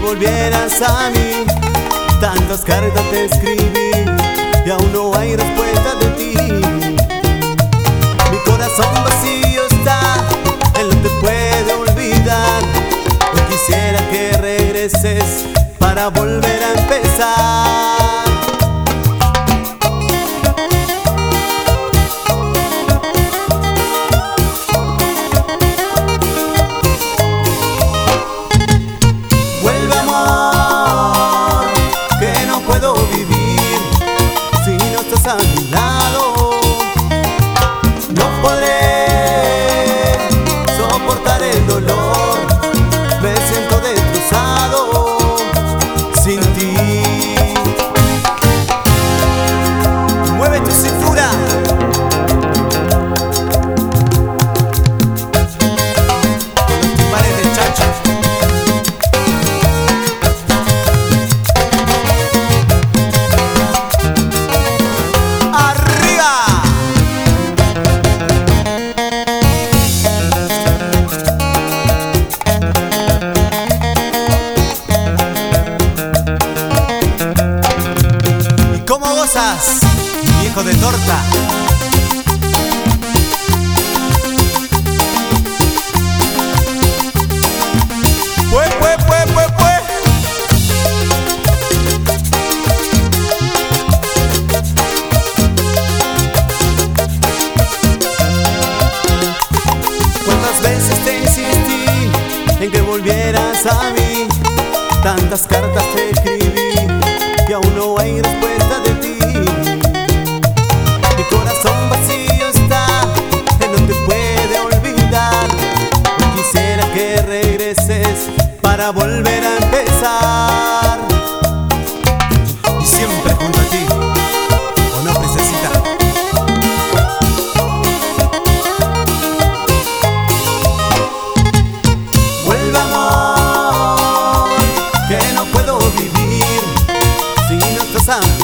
volvieras a mí. Tantas cartas te escribí y aún no hay respuesta de ti. Mi corazón vacío está, él no te puede olvidar. Hoy quisiera que regreses para volver a empezar. A mi lado no podré soportar el dolor, me siento destrozado sin ti. Mueve tu cintura, con los timbales del Chacho. ¿Cómo gozas, viejo de torta? Pues. ¿Cuántas veces te insistí en que volvieras a mí? Tantas cartas te escribí y aún no hay respuesta de ti. Mi corazón vacío está, él no te puede olvidar. Hoy quisiera que regreses para volver a empezar. Y siempre junto a ti, ¿o no, princesita? Vuelve, amor, que no puedo vivir si no estás a